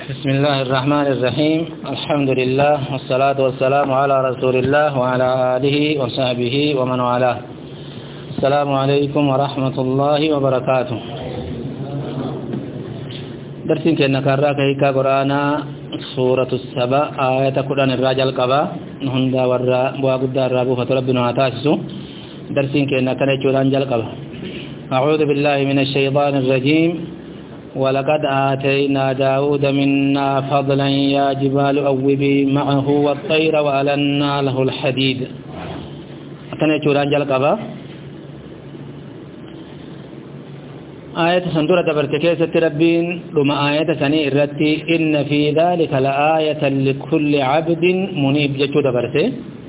بسم الله الرحمن الرحيم الحمد لله والصلاة والسلام على رسول الله وعلى آله وصحبه ومن والاه. السلام عليكم ورحمة الله وبركاته. درسين كنا كراك هيك قرانا سورة السبع آية قرآن الرجال قبا هندا ورا بوابد الرابو فتربنا عتاسو. درسين كنا كنا جوران جل قبا. أعوذ بالله من الشيطان الرجيم. ولقد آتينا داود منا فضلا يا جبال أوبي معه والطير وألنا له الحديد. أكنا جوران جل قبا. آية سندورة برتكيسة ربين لما آية سني الرتي إن في ذلك لآية لكل عبد منيب جتود برته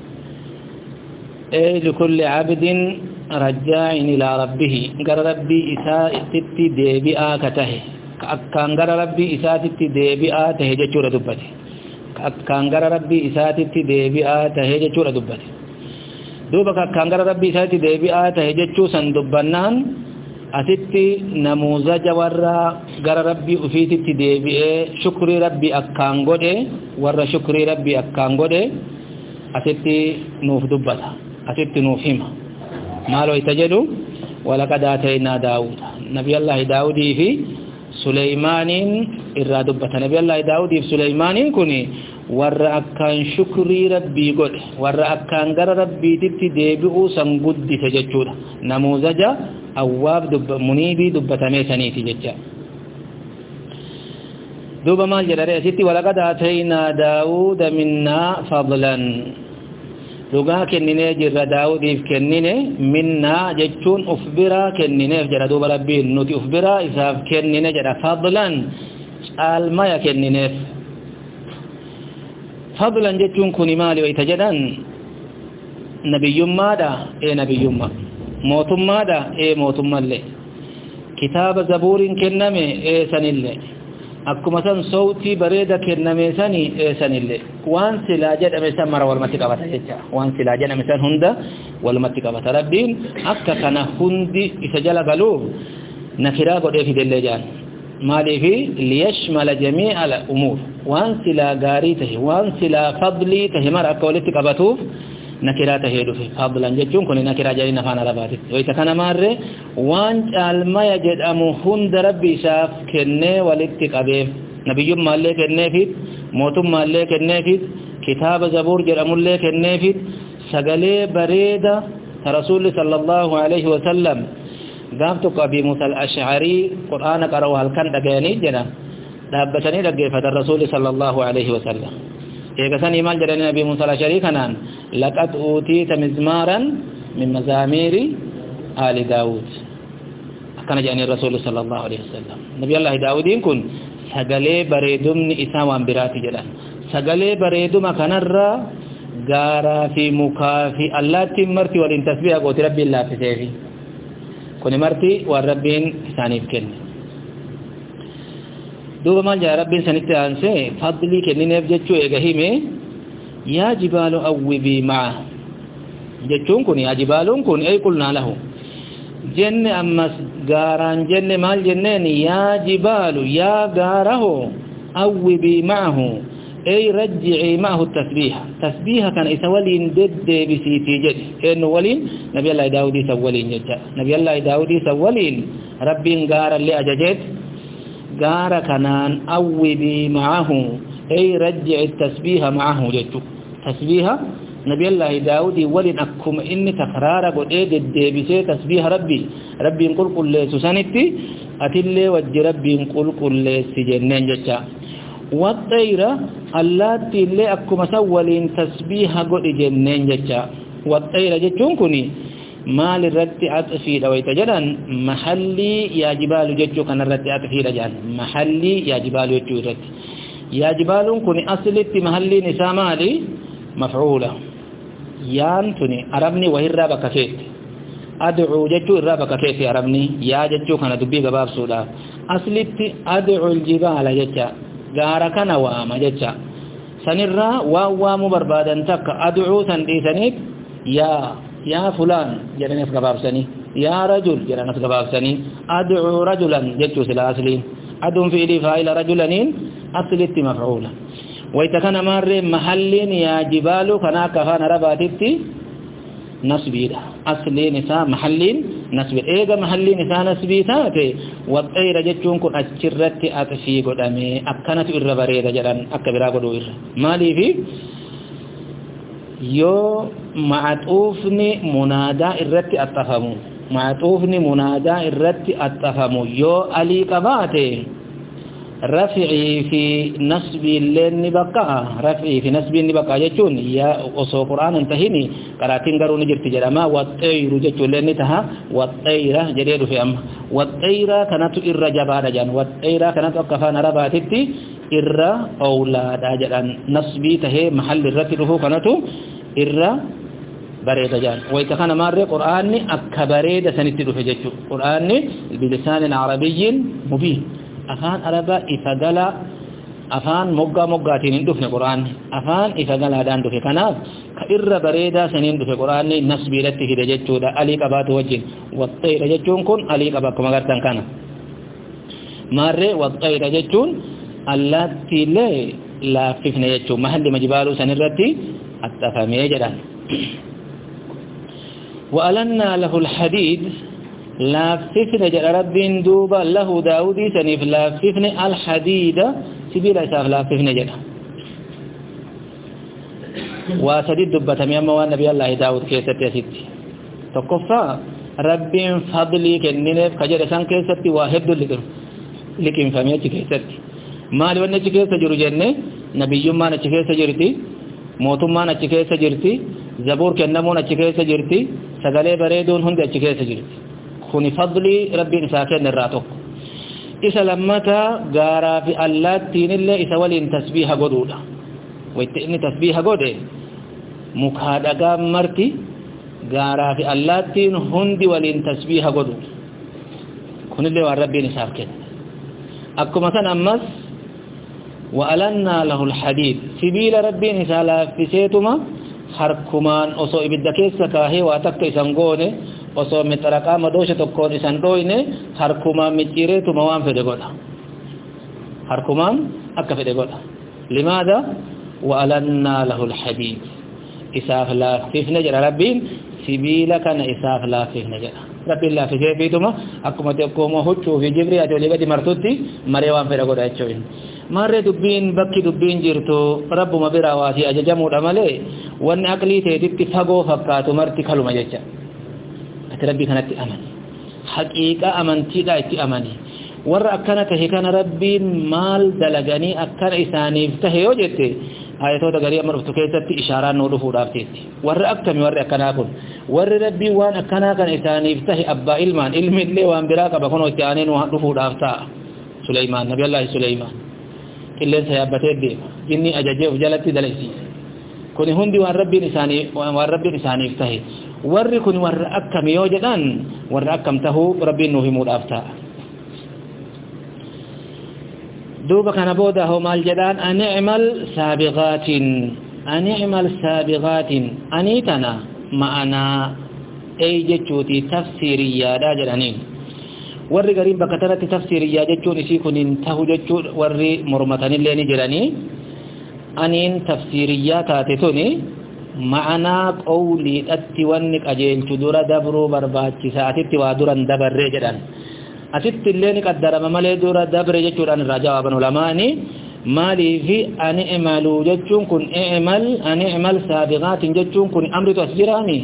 أي لكل عبد رجاع إلى ربه قال ربي إساء تتي ديبئا كته كان قال ربي إساء تتي ديبئا تهجة جورة دبته كان قال ربي إساء تتي ديبئا تهجة جورة دبته دوبك كان قال ربي إساء تتي ديبئا تهجة جورة دبنان أتتي نموذج ورّا غر ربي أفيتتي ديبئة شكر ربي أكان غده ورّا شكر ربي أكان غده أتتي نوف دبتا أتتي نوفهما مالو يتجدوا ولقد آتينا داود نبي الله داود في سليمان إرى دبتا نبي الله داود في سليمان كني ورّا أكان شكر ربي غده ورّا أكان غر ربي تتي ديبئة سنغد تججودا نموذج أواب منيبي دبتمي سنيتي ججا دوب ما جرى ستي ولقد آتينا داود منا فضلا لغا كنني جرى داود كنني منا جتون أفبرا كنني جرى دوب ربي نوتي أفبرا إساف كنني جرى فضلا الماء كنني فضلا جتون كوني مالي ويتجدن نبي ماذا إيه نبي ما mootummaadha mootummallee kitaaba zabuuriin kenname sanillee akkuma san sawtii bareeda kenname sani sanillee waan silaa jedhame san mara walmatti qabata jecha waan silaa jedhame san hunda walmatti qabata rabbiin akka kana hundi isa jala galuuf nakiraa godhee fidellee jaan maaliifi liyashmala jamii'a al-umuur waan silaa gaarii tahe waan silaa fadlii tahe mara akka walitti qabatuuf نكرات هيدو في فضلا جتون كوني نكرا جاينا فانا رباتي ويتكنا ماري وان علما يجد امو هند ربي شاف كنه ولتك ابيف نبي مالله كنه في موتم مالله كنه في كتاب زبور جرم الله كنه في سغلي بريده رسول صلى الله عليه وسلم قامتك ابي موسى الاشعري قران قرأوا هل كان دغاني جنا دابتني دغه الرسول صلى الله عليه وسلم إيقاسان إيمان جرين نبي موسى الأشعري كانان لقد أوتيت مزمارا من مزامير آل داود كان جاني الرسول صلى الله عليه وسلم نبي الله داود يكون سغلي بريدم إسان وانبراتي جلان سغلي بريدم كان الرّا غارا في مكافي الله تمرتي ولين تسبيح قوت ربي الله في سيفي كوني مرتي والربين إسانيف كن دوبا ما جاء ربي سنكت أنسى فضلي كنني بجتشو إجهيمه يا جبال أوبي معه جتشون كوني يا جبال كون أي قلنا له جن أمس غاران جن مال جنين يا جبال يا غاره أوبي معه أي رجعي معه التسبيح تسبيح كان إسولين ضد بسيتي جد إنه ولين نبي الله داود سولين جدا نبي الله داود سولين ربي غار اللي أججت غار كنان أوبي معه أي رجع التسبيح معه جدو تسبيح نبي الله داود ولن أكم إني تكرار قد ديبسي تسبيح ربي نقول كل سسانتي أتلي وجه ربي نقول كل سجنين جدا والطير اللاتي اللي أكم سولين تسبيح قد جنين جدا والطير جدون كني مال الرد أطفي دويت جدا محلي يا جبال جدو كان الرد أطفي رجال محلي يا جبال جدو رد يا جبال كوني أصلت محلي نسامالي مفعولة يانتني أربني وهي الرابة كفيت أدعو جدو الرابة كفيت أربني يا جدو كان دبي قباب سودا أصلت أدعو الجبال جدا غاركنا وآما جدا سنرى ووام بربادا تك أدعو سندي سنيك يا فلان جرنس قباب سني يا رجل جرنس قباب سني أدعو رجلا جدو سلا أصلين أدعو في إلي فائل رجلنين أصلت مفعولا ويتكن مر محل يا جبال كنا كفان رباتتي نسبي أصل نساء محل نسبي إيجا محل نساء نسبي تاتي والطير جتشون كن أتشرت أتشي قدامي أكنت إرباريد جلان أكبرا قدو إر مالي في يو معطوفني منادى إرت أتفهمو معطوفني منادى إرت أتفهمو يو ألي قباتي رفعي في نسب اللين بقى رفعي في نسب بقى جتون يا أصو قرآن انتهيني قراتين قرون جرت جرما والطير جتون لين تها والطيرة جريد في أم والطيرة كانت إر جبادة جان والطيرة كانت أقفان رباتتي إر أولاد جان نسبي تهي محل الرتله كانت إر بريد جان ويتخان مار قرآن أكبريد سنتلو في جتو قرآن بلسان عربي مبين afaan araba ifagala afaan moggaattiin dhufne qur'aan afaan ifagalaadhaan dhufe kanaaf ka irra bareedaa saniin dhufe qur'aan nasbiidatti hide jechuudha alii qabaatu wajjin waxxayra jechuun kun alii qaba akkuma gartan kana maarree waxxayra jechuun allaattiilee laaffifne jechuun mahalli majbaaluu sanirratti axxafamee jedhan وألنا له الحديد لاففن جل رب دوبا له داودي سنف لاففن الحديد سبيل إساف لاففن جل وسديد دبة ميما والنبي الله داود كيست يسيتي تقفى رب فضلي كننف كجر سان كيستي واحد لكن فميتي كيستي مال ونجي كيست جرو جنة نبي يما نجي كيست جرتي موتما نجي كيست جرتي زبور كنمو نجي كيست جرتي سغلي بريدون هند نجي كيست جرتي كوني فضلي ربي نساكن الراتوك إسا لمتا غارا في الله تين الله إسا ولين تسبيح قدولا ويتئني تسبيح قدو مكادقا مرتي غارا في الله تين هندي ولين تسبيح قدو كوني الله وان ربي نساكن أكو مثلا أمس وألنا له الحديد سبيل ربي نسالا في سيتما حركمان أصو إبدكيسا كاهي واتك إسانقوني osoo mitaraqaa madoosha tokkoon isan dhoyne harkumaan micciireetuma waan fedhe godha harkumaan akka fedhe godha limaada wa'alannaa lahu alhadiid isaaf laaffifne jedha rabbiin sibiila kana isaaf laaffifne jedha rabbiin laaffisee fiituma akkuma tokkooma huccuu fi jibrii ati olii gadi martutti maree waan fedhe godha jechuun maarree dubbiin bakki dubbiin jirtu rabbuma biraa waasii ajajamuudha malee wanni aqlii teetitti fagoo fakkaatu marti kaluma jecha ربي كانت أمني حقيقة أمنتي لا أمني ور أكنت هكان ربي مال دلغني أكن إساني فتحي وجدتي آياتو تغري أمر فتكيتت إشارة نوره رافتيتي ور أكتمي ور أكناكم ور ربي وان أكناكن إساني فتحي أبا إلمان إلمي اللي وان براك بكونو إتعانين وحنوه رافتا سليمان نبي الله سليمان إلا سيابتي الدين جني أججيه جلتي دلسي كوني هندي وان ربي إساني فتحي warri kun warra akkam yoo jedhan warra akkam tahuu rabbiin nuuf himuudhaaf ta'a duuba kana booda hoo maal jedhaan ani'mal saabiqaatin anii tana ma'anaa ey jechuuti tafsiiriyyaadha jedhaniin warri gariin bakka tanatti tafsiiriyyaa jechuun isii kun hin tahu jechuu warri mormatanillee ni jiranii aniin tafsiiriyyaa taate tuni معنى قولي أتي وانك أجيلت دورا دبرو برباكسا أتي وادورا دبر رجلان أتي الليني قدر ممالي دورا دبر جتوران الرجاء بن علماني مالي في أن اعملوا جتون كن أن اعمل سابغات جتون كن أمر تسجراني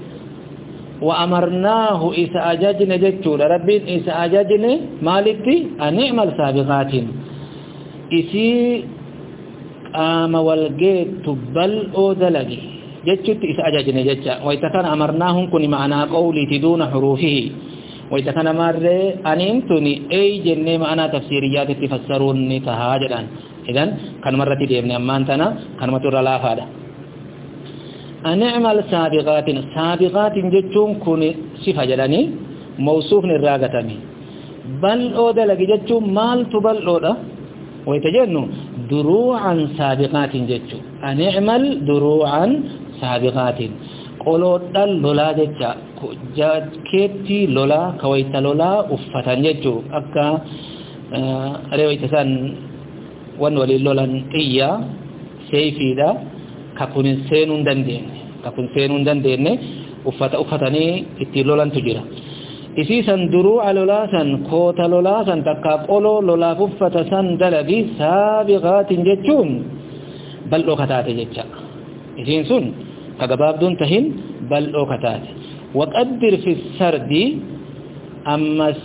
وأمرناه إسا أجاجن جتون ربين إسا أجاجن مالكي أن اعمل سابغات إسي قام والجيت بل أوذلقي جتت إسأجاجنا جتة وإذا أمرناهم كن معنا قولي تدون حروفه وإذا كان مر أنتني أي جنة معنا تفسيريات تفسرون تهاجرا إذن كان مرة ديبني أما أنتنا كان مطر لا فادا أنعمل سابقات جتون كن صفة جلاني موصوف نراغتني بل أودا لقي جتون مال تبل أودا ويتجنو دروعا سابقات جتو أنعمل دروعا سابقات قولوا لولا جتا كيتي لولا كويت لولا أفتن جتو أكا ريويت سان wan walin lolan qiyya sayfida kakun seenun dandenne uffatanii itti lolantu jira isiisan duruu alolaasan koota lolaasan takka qoloo lolaaf uffata san dalagi saabiqaatin jechuun bal'oo kataate jecha isiin sun kagabaabduun tahin bal'oo kataate waqaddir fi sardi ammas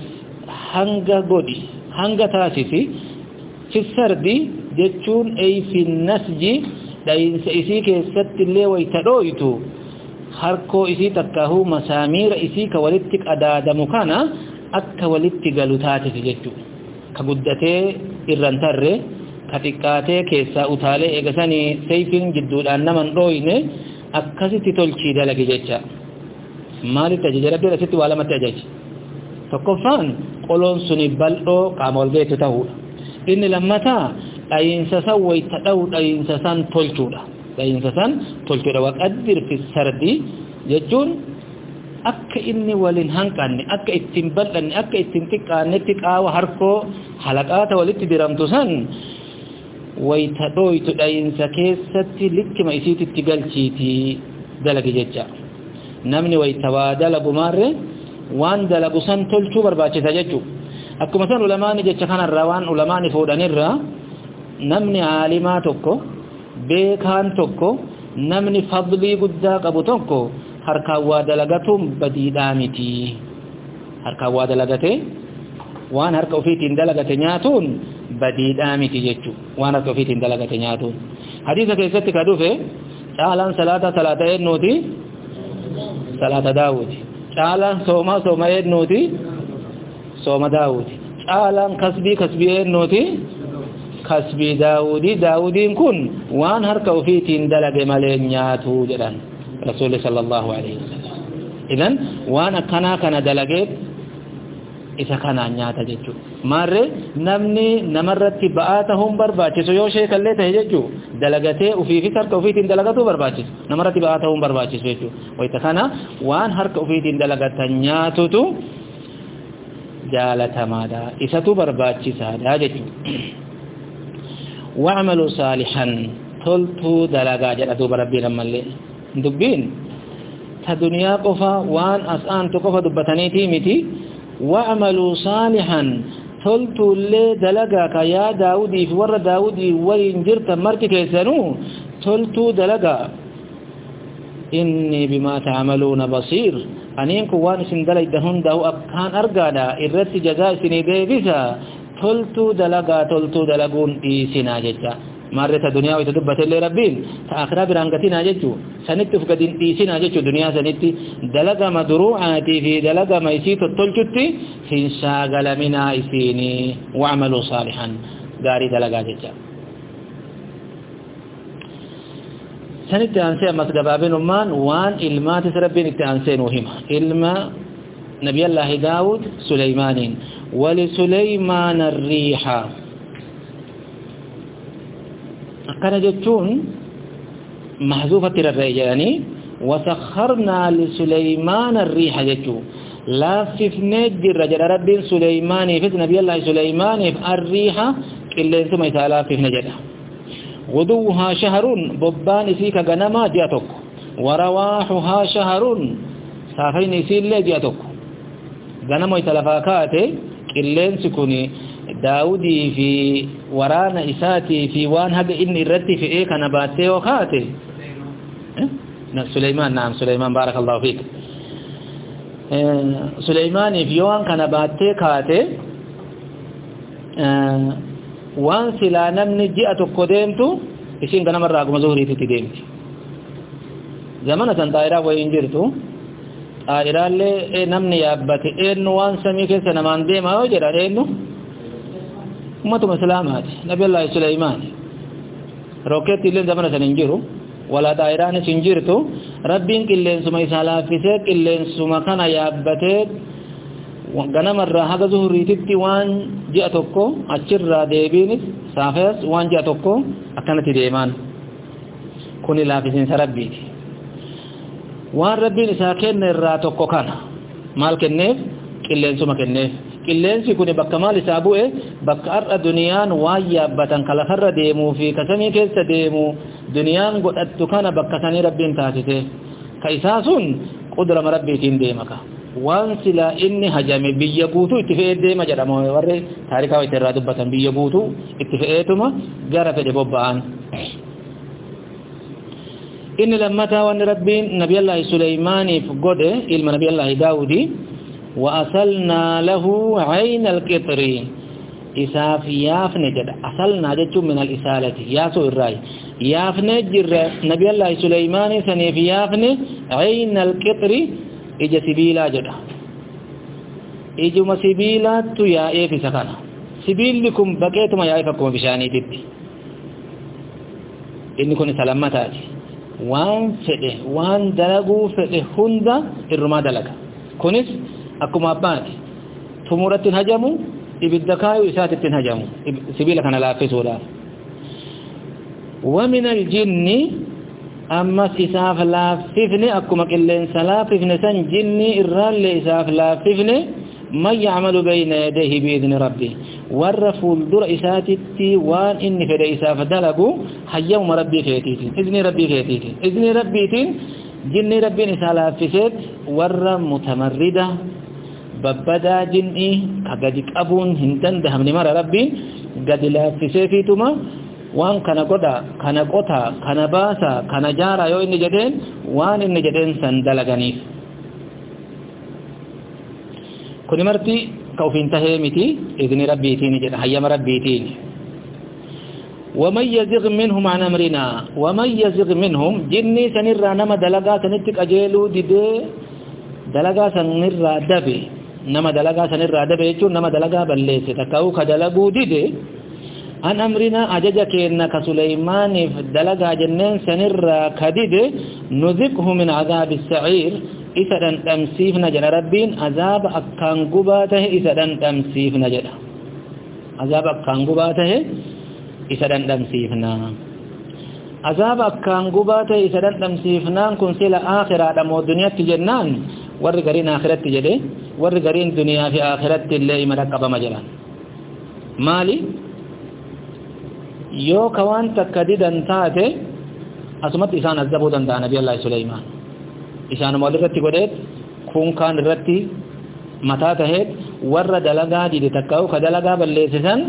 hanga taasisi fi sardi jechuun ay fi nasji dayinsa isii keessatti illee wayta dhooytu harkoo isii takkahu masaamiira isii ka walitti qadaadamu kana akka walitti galu taasisi jechuu ka guddatee irran tarre ka xiqqaatee keessaa utaalee eegasanii sayfiin jidduudhaan naman dhooyne akkasitti tolchii dalagi jecha maalitti ajaja rabbiin asitti waa lamatti ajaji tokkoffaan qoloon suni bal'oo qaama walgeetu ta'uudha inni lammataa dhayinsa san wayta dha'u dhayinsa san tolchuudha waqaddir fi sardi jechuun akka inni walin hanqanne akka ittiin bal'anne akka ittiin xiqqaannetti qaawa harkoo halaqaata walitti diramtu san wayta dhooytu dhayinsa keessatti likkima isiititti galchiitii dalagi jecha namni wayta waa dalagu maarre waan dalagu san tolchuu barbaachisa jechuu akkuma san ulamaani jecha kanarraa waan ulamaani fuudhanirraa namni aalimaa tokko beekaan tokko namni fadlii guddaa qabu tokko harkaan waa dalagatuun badiidhaa miti harkaan waa dalagate waan harka ofiitiin dalagate nyaatuun badiidhaa miti jechuu waan harka ofiitiin dalagate nyaatuun hadiisa keessatti ka dhufe caalaan salaata eennuuti salaata daawuti caalaan sooma eennuuti sooma daawuti caalaan kasbii eennuuti kasbii daawudiin kun waan harka ofiitiin dalage malee nyaatu jedhan rasuulli sallallahu alaihi wasallam idan waan akkanaa kana dalagee isa kanaan nyaata jechuu maarre namni namarratti ba'aa ta'uun barbaachisu yoo sheekallee ta'e jechuu dalagatee ofiifis harka ofiitiin dalagatu barbaachisu namarratti ba'aa ta'uun barbaachisu jechuu wayta kana waan harka ofiitiin dalagatan nyaatutu jaalatamaadha isatu barbaachisaadha jechuu wa'malu saalihan toltuu dalagaa jedha duuba rabbiin ammallee dubbiin ta duniyaa qofa waan as'aantu qofa dubbataniitii miti wa'malu saalihan toltuullee dalagaa ka yaa daawudii fi warra daawudii waliin jirtan marti keessanuu toltuu dalagaa inni bimaa ta'maluuna basiir aniin kun waan isin dalaydan hundaa'u akkaan argaadha irratti jazaa isinii deebisa toltuu dalaguun dhiisinaa jecha marreta duniyaa wayta dubbatellee rabbiin ta akhiraa biraan gatinaa jechuu sanitti uf gadin dhiisinaa jechuu duniyaa sanitti dalaga madruu'aatii fi dalaga maysii tottolchutti hin shaagalaminaa isiinii wa'maluu saalihan gaarii dalagaa jecha sanitti aansee ammas gabaabinummaan waan ilmaatis rabbiin itti aansee nuu hima ilma nabiyallaahi daawud suleymaaniin ولسليمان الريح كان جتون محذوفة الرجاني وسخرنا لسليمان الريح جتو لا ففنج الرجل رب سليمان في نبي الله سليمان الريح إلا ثم يتعالى في نجده غدوها شهر ببان سيك غنما جاتك ورواحها شهر صافين سيل جاتك غنما يتلفاكاته qilleensi kun daawudii fi waraana isaatii fi waan haga inni irratti fe'ee kana baattee yoo kaate Suleymaan barakallahu fiik Suleymaaniif yoo waan kana baattee kaate waan silaa namni ji'a tokko deemtu isin ganamarraa guma zuhuriitti deemti zamana san xaayiraa wayiin jirtu xaayiraallee namni yaabbate eenyu waan samii keessa namaan deemaa yoo jedhan eenyu ummatuma islaamaati nabiyallaahi Suleymaan rookeetti illee zamana san hin jiru walaa xaayiraanis hin jirtu rabbiin qilleensuma isaa laaffisee qilleensuma kana yaabbatee ganamarraa haga zuhuriititti waan ji'a tokko achirraa deebiinis saafees waan ji'a tokko akkanatti deemaan kuni laaffisiinsa rabbiiti waan rabbiin isaa kenne irraa tokko kana maal kenneef qilleensuma kenneef qilleensi kun bakka maal isaa bu'e bakka ar'a duniyaan waan yaabbatan kalafarra deemuu fi kasamii keessa deemu duniyaan godhattu kana bakka sanii rabbiin taasise ka isaa sun qudrama rabbiitiin deemaka waan sila inni hajame biyya guutuu itti fe'ee deema jedhama warri taarikaa itti irraa dubbatan biyya guutuu itti fe'eetuma gara fedhe bobba'an inni lammataa waan rabbiin nabiyallaahi Suleymaaniif godhe ilma nabiyallaahi Daawudi wa asalnaa lahu ayna alqixri isaaf yaafne jedha asalnaa jechuun min al-isaalati yaasoo irraa yaafne jirra nabiyallaahi Suleymaani saniif yaafne ayna alqixri ija sibiilaa jedha ijuma sibiilaattu yaa'eef isa kana sibiilli kun baqeetuma yaa'eef akkuma bishaaniititti inni kun isa lammataati waan fedhe waan dalaguu fedhe hunda irrumaa dalaga kunis akkuma abbaati tumuratti hajamu ibidda kaayu isaatitti hajamu sibiila kana laaffisuudhaaf wa min aljinni ammas isaaf laaffifne akkuma qilleensa laaffifne san jinni irraallee isaaf laaffifne man ya'malu bayna yadayhi bi'iidni rabbi warra fuuldura isaatitti waan inni fedhe isaaf dalagu hayyamuma rabbii keetiitiin izni rabbiitiin jinni rabbiin isaa laaffiseet warra mutamarrida babbadaa jinni ka gadi qabuun hin dandahamne mara rabbiin gadi laaffiseefiituma waan kana godha kana qota kana baasa kana jaara yoo inni jedheen waan inni jedheen san dalaganiif kuni marti ka ufiin tahee miti izni rabbiitiin jedha hayyama rabbiitiin ومن يزغ منهم عن أمرنا ومن يزغ منهم جني سنرى نما دلقا سنتك أجيلو دي دلقا سنرى دبي نما دلقا سنرى دبي يجون نما دلقا بليس تكاو كدلقو دي عن أمرنا أججك إنك سليمان دلقا جنين سنرى كديد نذقه من عذاب السعير إسدن تمسيف نجن ربين عذاب أكان قباته إسدن تمسيف نجن عذاب أكان قباته إسدن تمسيفنا عذاب أكان قباته إسدن تمسيفنا كن سيلا آخرة دمو الدنيا تجنان ورقرين آخرة تجده ورقرين دنيا في آخرة اللي مرقب مجران مالي يو كوان تكديدن تاته أسمت إسان أزدبو دندا نبي الله سليمان إسان مولرتي قدت كون كان رتي متا تهت ور دلغا دي تکاو کدلغا بلسسن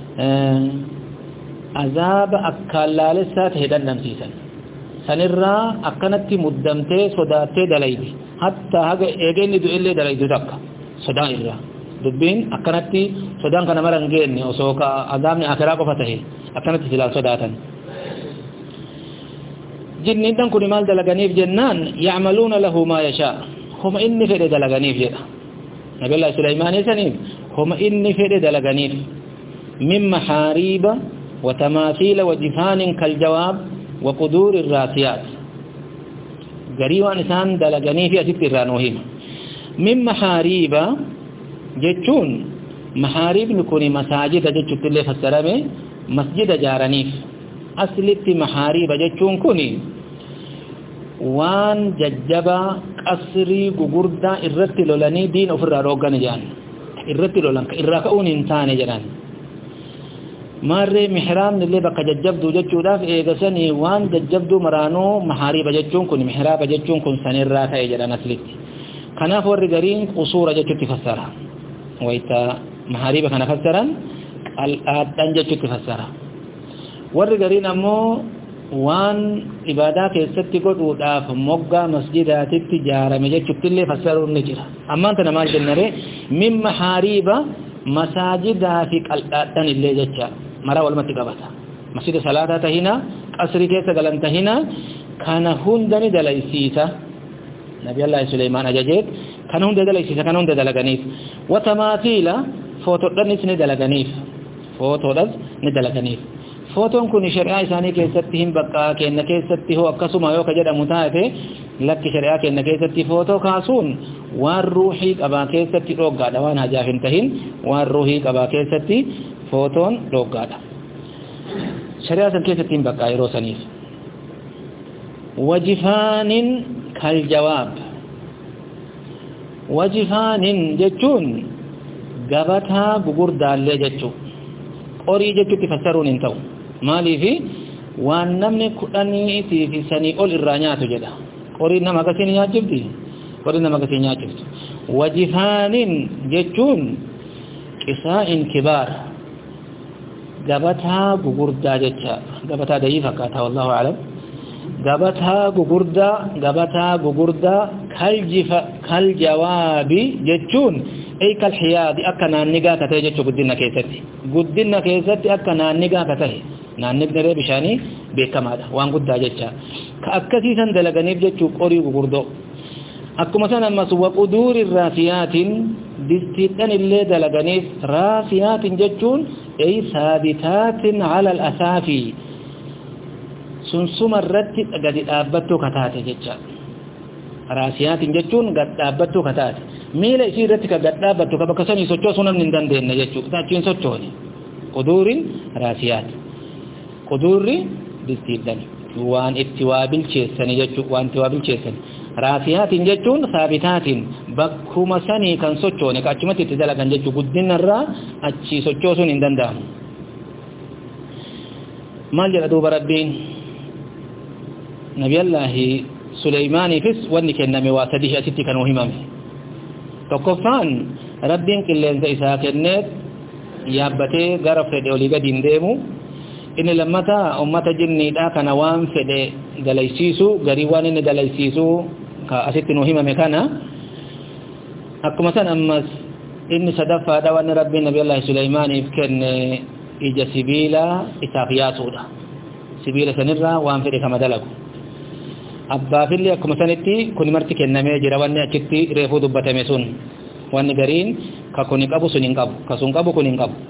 عذاب اکلالسات هدن نمسیسن سنرا اکنتی مدمته صداته دلایدي حتى هغه اگين دو اله دلایدو تک صدا الرا دبين اکنتی صدان kana marangeni osoka azamni akhira ko fatahi akanati sila sodatan jinni dan kun mal dalaganif jannan ya'maluna lahu ma yasha hum inni fede dalaganif jeda nabi allah sulaiman sanif hum inni fede dalaganif min mahariba wa tamathila wa jifanin kal jawab wa qudur ar-rasiyat gariwan san dalaganif asitti ranuhim min mahariba jechun maharib nikuni masajid jechulle fassarame masjid jaranif aslitti mahariba jechun kuni waan jajjaba qasri gugurda irratti lolani diin ofirra rogan jaan irratti lolan irra ka'un intaane jedhan marre mihram nille bakka jajjabdu jechuudhaaf eegasani waan jajjabdu maraano mahariba jechun kun mihraba jechun kun sanirra ta'e jedhan aslitti kanaaf warri gariin qusura jechutti fassara wayta mahariba kana fassaran al-adan jechutti fassara warri gariin ammoo waan ibadaa keessatti godhuudhaaf moggaa masjidaatitti jaarame jechuutillee fassaruun ni jira ammaan tana maal jennare min mahariba masajidaa fi qal'aadhan illee jecha mara walumatti qabata masjida salaataa tahina qasri keessa galan tahina kana hundani dalaysiisa nabi allah sulaiman ajajeet kana hunda dalaysiisa kana hunda dalaganiif wa tamathila footodhanis ni dalaganiif footodhas ni dalaganiif foton kun sharia isani keessatti hin bakka kenna keessatti ho akkasuma yoo ka jedhamu taate lakki sharia kenna keessatti foto kaasuun waan ruuhii qaba keessatti dhoggaadha waan hajaafin tahin waan ruuhii qaba keessatti foton dhoggaadha sharia san keessatti hin bakka yeroo saniif wajifanin kal jawab wajifanin jechuun gabata gugurdaalle jechu qori jechutti fassaruun hin ta'u maaliifi waan namni kudhaniitii fi sanii ol irraa nyaatu jedha qori nama akkasiin nyaachifti qori nama akkasiin nyaachiftu wajifaanin jechuun qisaa'in kibaar gabata gugurdaa jecha gabata dayii fakkaata wallahu a'lam gabata gugurdaa kal jawaabi jechuun ay kal hiyaadi akka naannigaa ka ta'e jechuu guddina keessatti akka naannigaa ka ta'e naannigni bishaanii beekamaadha waan guddaa jecha ka akkasiisan dalaganiif jechuu qorii gugurdoo akkuma san ammas waquduuri raasiyaatin distiidhan illee dalaganiif raasiyaatin jechuun ay saabitaatin ala al-asaafi sunsuma irratti gadi dhaabbattuu kataate jecha raasiyaatin jechuun gad dhaabbattuu kataate miila isii irratti ka gad dhaabbattu ka bakka sanii sochoosuu namni hin dandeenye jechuudha achiin sochoone quduurin raasiyaat quduurri distiidhan waan itti waa bilcheessani jechuudha waan itti waa bilcheessani raasiyaatin jechuun saabitaatin bakkuma sanii kan sochoone ka achumatti itti dalagan jechuudha guddinarraa achi sochoosuun hin danda'amu maal jedha duuba rabbiin nabiyallaahi suleymaaniifis wanni kenname waa sadii asitti kan himame tokkoffaan rabbiin qilleensa isaa kenneet yaabbatee gara fedhe olii gadi hin deemu inni lammataa ummata jinniidhaa kana waan fedhe dalaysiisu garii waan inni dalaysiisu ka asitti nu himame kana akkuma san ammas inni sadaffaadha wanni rabbiin nabiyallaahi suleymaaniif kenne ija sibiilaa isaaf yaasuudha sibiila sanirraa waan fedhe kama dalagu abbaafillee akkuma sanitti kuni marti kennamee jira wanni achitti reefuu dubbatame sun wanni gariin ka kuni qabu sun hin qabu ka sun qabu kun hin qabu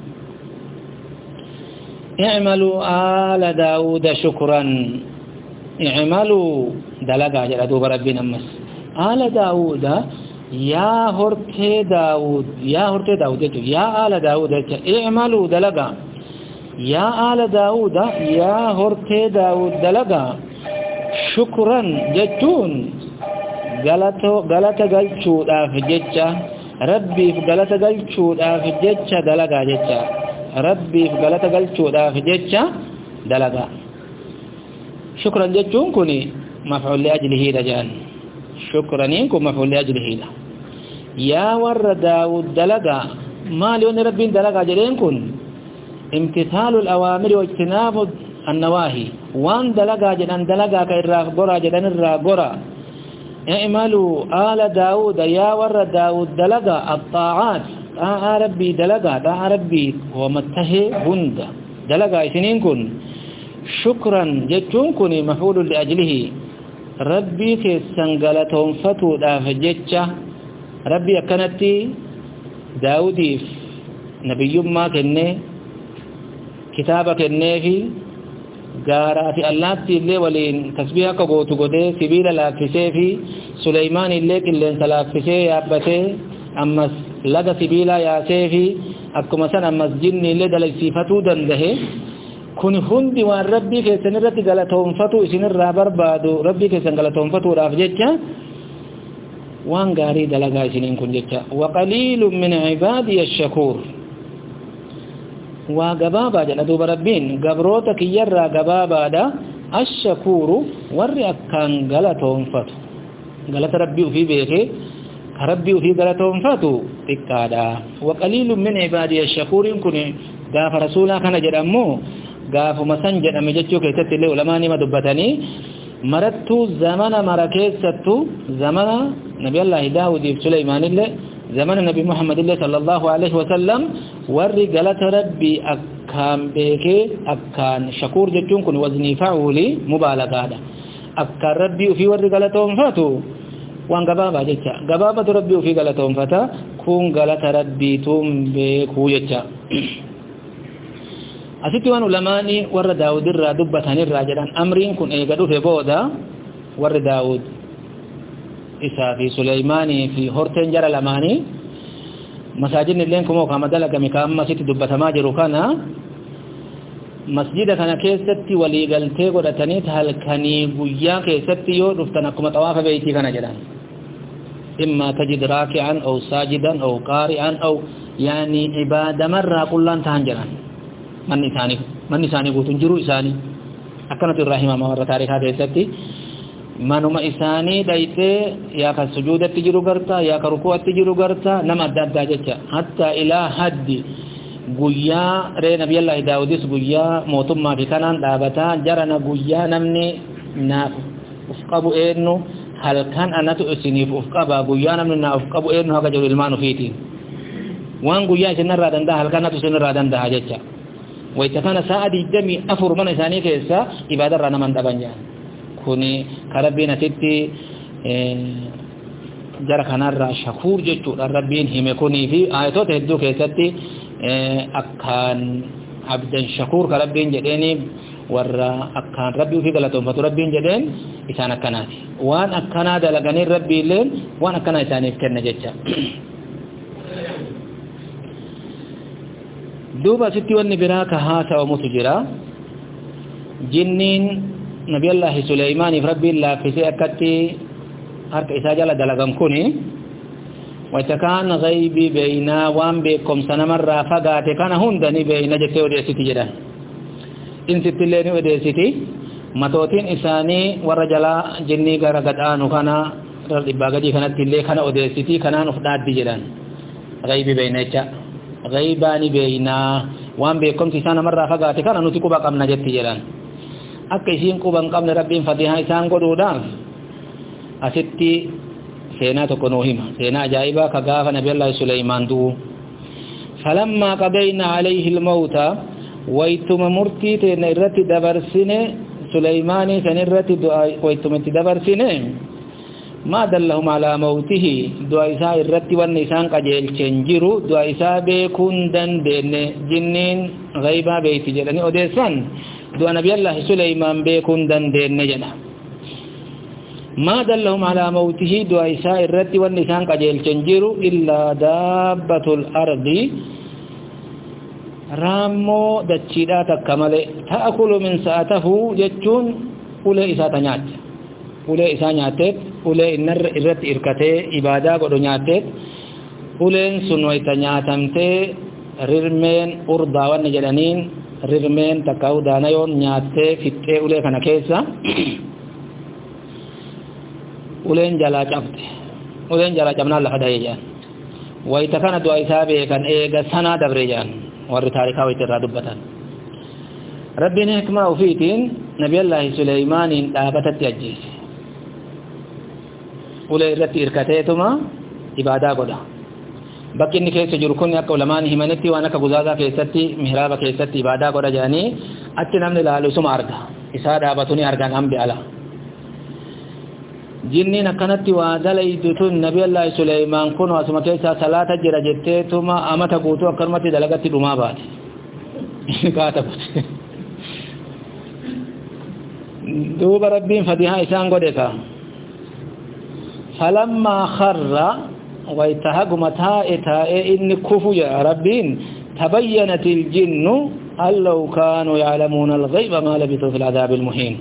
i'malu ala daawuda shukran i'malu dalagaa jedha duuba rabbiin ammas ala daawuda yaa hortee daawud jechuun yaa ala daawuda jecha i'malu dalagaa yaa ala daawuda yaa hortee daawud dalagaa shukran jechuun galata galchuudhaaf jecha rabbiif galata galchuudhaaf jecha dalagaa jecha rabbiif galata galchuudhaaf jecha dalagaa shukran jechuun kun maf'uul li ajlihi dajaan shukraniin kun maf'uul li ajlihi yaa warra daawud dalagaa maali wanni rabbiin dalagaa jedheen kun imtithaalul awaamiri wa ijtinaabu النواهي وان دلقا جدن دلقا كإراغ قرى جدن الراغ قرى اعملوا آل داود يا ور داود دلقا الطاعات ربي دلقا ربي ومتهي هند دلقا سنين كن شكرا جتون كن مفعول لأجله ربي كسنقلتهم فتو دافجتش ربي أكنتي داودي نبي ما كنه كتابة كنه في غارات الله تيلي ولين تسبيح كغوتو غدي سبيل لافسه في سليمان اللي كلن سلافسه يابته اما لغا سبيلا ياسفي اكما سن مسجد اللي دل صفاتو دنده كن هندي وان ربي كسنرت غلطهم فتو سنر بربادو ربي كسن غلطهم فتو رافجچا وان غاري دلغا سنين كن جچا وقليل من عبادي الشكور وغبابا جل دوب ربين غبروتك يرى غبابا دا الشكور وري اكان غلطهم فتو غلط ربي في بيته ربي في غلطهم فتو تكادا وقليل من عبادي الشكور كن غاف رسولا كان جدمو غاف مسن جدم جچو كيتت له علماء ما دبتني مرتو زمان مركيستو زمان نبي الله داود سليمان الله زمان النبي محمد صلى الله عليه وسلم ورّي غلط ربي أكام بيكي أكان شكور جتون كن وزني فعولي مبالغة أكان ربي في ورّي غلطهم فاتو وان غبابة جتا غبابة ربي في غلطهم فتا كون غلط ربي توم بيكو جتا أسيتوان علماني ورّ داود الرادبتان الراجدان أمرين كن ايقادو في بودا ورّ داود إسا في سليماني في هورتين جرى لماني مساجد اللين كمو كما دلق مكام مسجد دبت ماجرو كان مسجد كان كيستي ولي قلتي قدتنيت هل كني بيا كيستي يو رفتنا كما طواف بيتي كان جلان إما تجد راكعا أو ساجدا أو قارئا أو يعني عبادة مرة كلان تهنجران من إساني قوتن جرو إساني أكنت الرحمة مرة تاريخها تيستي manuma isaanii daytee yaa ka sujuudatti jiru garta yaa ka rukuu'atti jiru garta nama adda addaa jecha hatta ilaa haddi guyyaa ree nabiyallaahi daawudis guyyaa mootummaa fi kanaan dhaabataa jarana guyyaa namni naaf uf qabu eenyu halkan anatu isiniif uf qaba guyyaa namni naaf uf qabu eenyu haga jiru ilmaan ofiitiin waan guyyaa isinirraa danda'a halkan anatu isinirraa danda'a jecha wayta kana sa'a 24 mana isaanii keessa ibaadarraa naman dhaban jaan kuni karabbiin asitti jara kanarraa shakuur jechuudha rabbiin hime kunii fi ayatoota hedduu keessatti akkaan abdan shakuur karabbiin jedheeni warra akkaan rabbii ofii galatoonfatu rabbiin jedheen isaan akkanaati waan akkanaa dalaganii rabbiilleen waan akkanaa isaaniif kenna jecha duuba asitti wanni biraa ka haasa'amutu jira jinniin نبي الله سليمان ربي الله في سيأكتي هرك إساجة دلغم كوني ويتكان غيبي بينا وان بكم سنمر رافقات كان هندني بينا جتة وديسيتي جدا إن ستليني وديسيتي متوتين إساني ورجلا جني غرقت آنو كان رباقجي كانت تلي كان وديسيتي كان نفداد دي جدا غيبي بينا غيباني بينا وان بكم سنمر رافقات كان نتكو بقمنا جتة جدا akka isiin quban qabne rabbiin fatihaa isaan godhuudhaaf asitti seenaa tokko nuu hima seenaa ajaa'ibaa ka gaafa nabiyallaahi Suleymaan du'u falammaa qadaynaa alayhi almawta waytuma murtii teena irratti dabarsine Suleymaanii san irratti waytuma itti dabarsine maa dallahum alaa mawtihi du'a isaa irratti wanni isaan qajeelchen jiru du'a isaa beekuun dandeenye jinniin ghaybaa beeyti jedhanii odeessan du'a nabiyallaahi Suleymaan beekuun dandeenye jedha ما دلهم على موته دعا إساء الرد والنسان قد يلتنجر إلا دابة الأرض رامو دجيدات كمال تأكل من ساعته جتون أولي إساء نيات أولي إساء نياتت أولي إنر الرد إركته إبادة قد نياتت أولي سنويت نياتمت ررمين أرضا ونجلنين ررمين تكاو دانيون نياتت فتة أولي كان كيسا ulen jala cabna la hadayan wa itakana du'a isabe kan ega sana dabrejan war tarika wa tirra dubatan rabbina hikma ufitin nabiyallah Sulaiman in dabatat yajis ulay irratti irkateetuma ibada goda bakkinni keessa jiru kun akka ulamaan himanitti waan akka guzaza keessatti mihraba keessatti ibada goda jani atti namni laalu suma arga isa dabatuni argan ambi ala jinniin akkanatti waa dalaydutun nabiyallaahi Suleymaan kun asuma keessa salaata jira jetteetuma amata guutuu akkanumatti dalagatti dhumaa baate kaatabuti duuba rabbiin fatihaa isaan godhe ka falammaa kharra waytahaguma taa'e inni kufu ya rabbiin tabayyanati aljinnu allau kaanuu ya'lamuuna alghayba maa labithuu fil adhaabil muhiin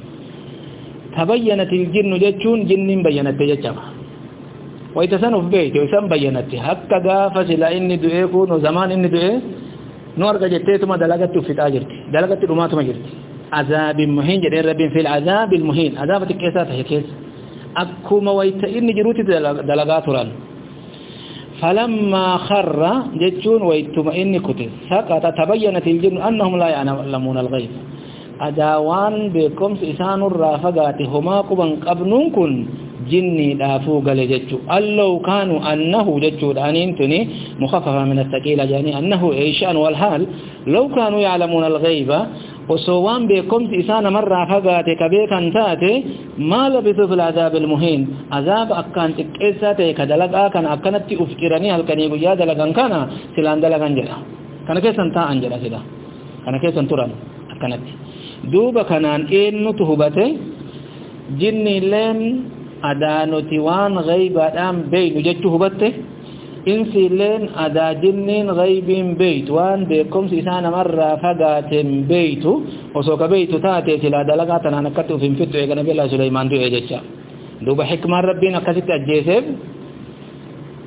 تبينت الجن جتون جن بينت جتما ويتسنف بيت ويسن بينت حتى غافس لا ان دعيكون زمان ان دعي نور جتيتما دلغت في تاجرتي دلغت رماتما جرتي عذاب مهين جدير رب في العذاب المهين عذاب الكيسات هي كيس اكما ويت ان جروتي دلغاتران فلما خر جتون ويتمئن كتب سقط تبينت الجن انهم لا يعلمون الغيب adawaan beekumsi isaanurraa fagaate homaa quban qabnuun kun jinni dhaafuu gale jechu allau kaanu annahu jechuudhaaniin tuni mukhaffafa min as-saqila jani annahu ayshan wal hal law kaanu ya'lamuna al-ghayba osoo waan beekumsi isaanamarraa fagaate kabeekan taate maa labithu fil adhab al-muhin azab akkaan xiqqeessaa ta'e ka dalagaa kana akkanatti ufqiranii halkanii guyyaa dalagan kana silaan dalagan jedha kana keessan taa'an jedha sila kana keessan turan akkanatti duuba kanaan eennutu hubate jinniileen adaanoti waan gaybaadhaan beeynu jechuu hubatte insiileen adaa jinniin gaybiin beeytu waan beekumsi isaa namarraa fagaateen beeytu osoo ka beeytu taate silaa dalagaa tanaan akkatti uf hin fixxu eega nabiyallaahi Suleymaan du'e jecha duuba hikmaan rabbiin akkasitti ajjeeseef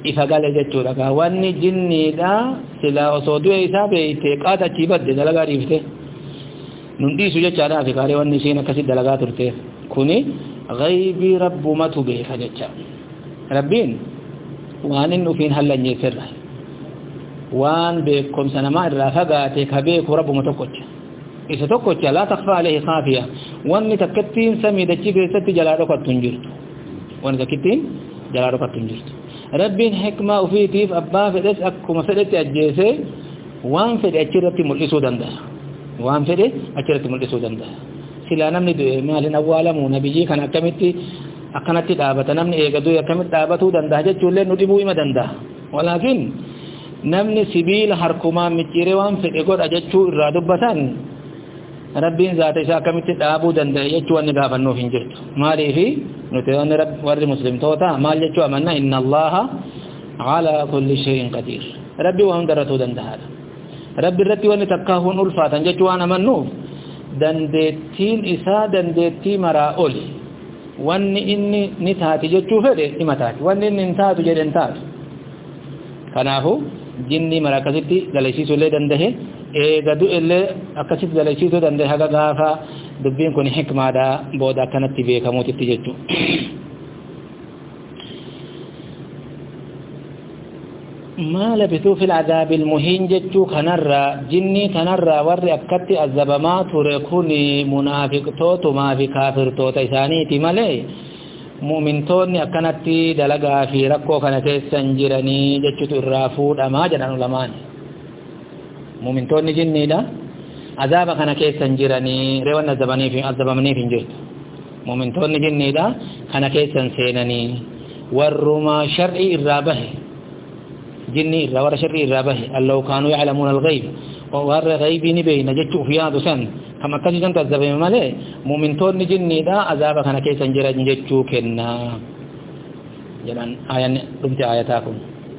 ifagale jechuudha ka wanni jinniidha sila osodu isa beeyte qaata chibadde dalagaa dhiifte nun dhiisu jechaadha fi kaaree wanni isheen akkasi dalagaa turte kuni ghaybii rabbumatu beeka jecha rabbiin waan inni ufiin hallanyeesserra waan beekumsa namaa irraa fagaate ka beeku rabbuma tokkocha isa tokkocha laa takfaa alayhi khaafiya wanni takkattiin samiidachi keessatti jalaa dhokattu hin jirtu wanni takkattiin jalaa dhokattu hin jirtu rabbiin hikmaa ufiitiif abbaa fedhes akkuma fedhetti ajjeese waan fedhe achirratti mul'isuu danda'a waan fedhe achirratti mul'isuu danda'a silaa namni du'e maalin awwaalamu nabiyyii kan akkamitti akkanatti dhaabata namni eegadu akkamitti dhaabatuu danda'a jechuullee nu dhibuu ima danda'a walaakin namni sibiila harkumaa micciiree waan fedhe godha jechuu irraa dubbatan rabbiin zaata isaa akkamitti dhaabuu danda'a jechuu wanni gaafannuuf hin jirtu maaliifi nuti warri muslimtoota maal jechuu amanna inna allaha ala kulli shay'in qadir rabbi waan hundarratuu danda'aadha rabbi irratti wanni takkaahuun ulfaatan jechuu waan amannuuf dandeettiin isaa dandeettii maraa oli wanni inni ni taati jechuu fedhe ima taati wanni inni hin taatu jedhe hin taatu kanaafu jinni mara akkasitti galaysiisuu illee dandahe eegadu illee akkasitti galaysiisuu dandahe haga gaafa dubbiin kun hikmaadha booda akkanatti beekamuutitti jechuu ما لبثوا في العذاب المهين جتو كنرى جني كنرى ور أكتي الزبمات وركوني منافق توت ما في كافر توت إساني تمالي مؤمن توني أكنتي دلقا في ركو كانت سنجرني جتو الرافود أما جنان لمان مؤمن توني جني لا عذاب كانت سنجرني روانا الزبمني في جيت مؤمن توني جني لا كانت سنسينني والرما شرعي الرابه جني الرور شري الرابه لو كانوا يعلمون الغيب وور غيب نبي نجت في هذا سن كما كان تذبه ماله مؤمن تون جني دا عذاب كان كيس انجر نجت كنا جنان آيان دمت آياتكم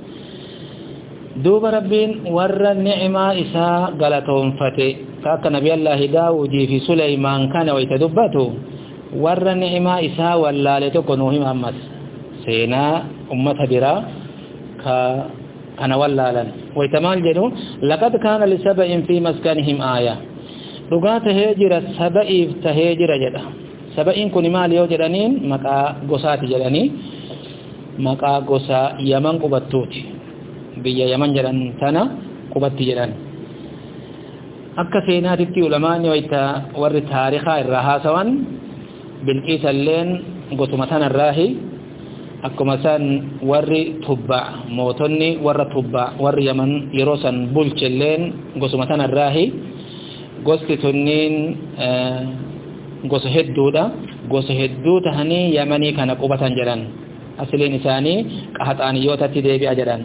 دوب ربين ور النعمة إساء غلطهم فتي كاك نبي الله داود في سليمان كان ويتدبته ور النعمة إساء ولا لتكونهم أمس سينا أمة برا كان ولالا ويتمال جنو لقد كان لسبأ في مسكنهم آية رغات هجر السبأ تهجر جدا سبأ كن مال يوجدانين مكا غسات جداني مكا غسا يمن قبطوت بيا يمن جدان تنا قبط جدان akka seenaatitti ulamaani wayta warri taariikha irraa haasawan bilqiisalleen gotuma tanarraahi akkuma san warri tubba mootonni warra tubba warri yaman yeroo san bulchelleen gosuma tanarraahi gosti tunniin gosa hedduudha gosa hedduu tahanii yamanii kana qubatan jedhan asliin isaanii qahaxaaniyootatti deebi'a jedhan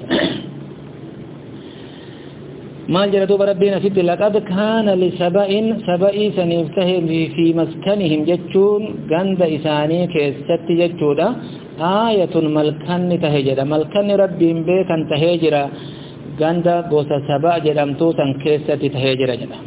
maal jedha duuba rabbiin asitti laqad kaana lisaba'in saba'i saniiftahe fi maskanihim jechuun ganda isaanii keessatti jechuudha aayatun malkanni tahe jedha malkanni rabbiin beekan tahee jira ganda gosa saba jedhamtuu san keessatti tahee jira jedha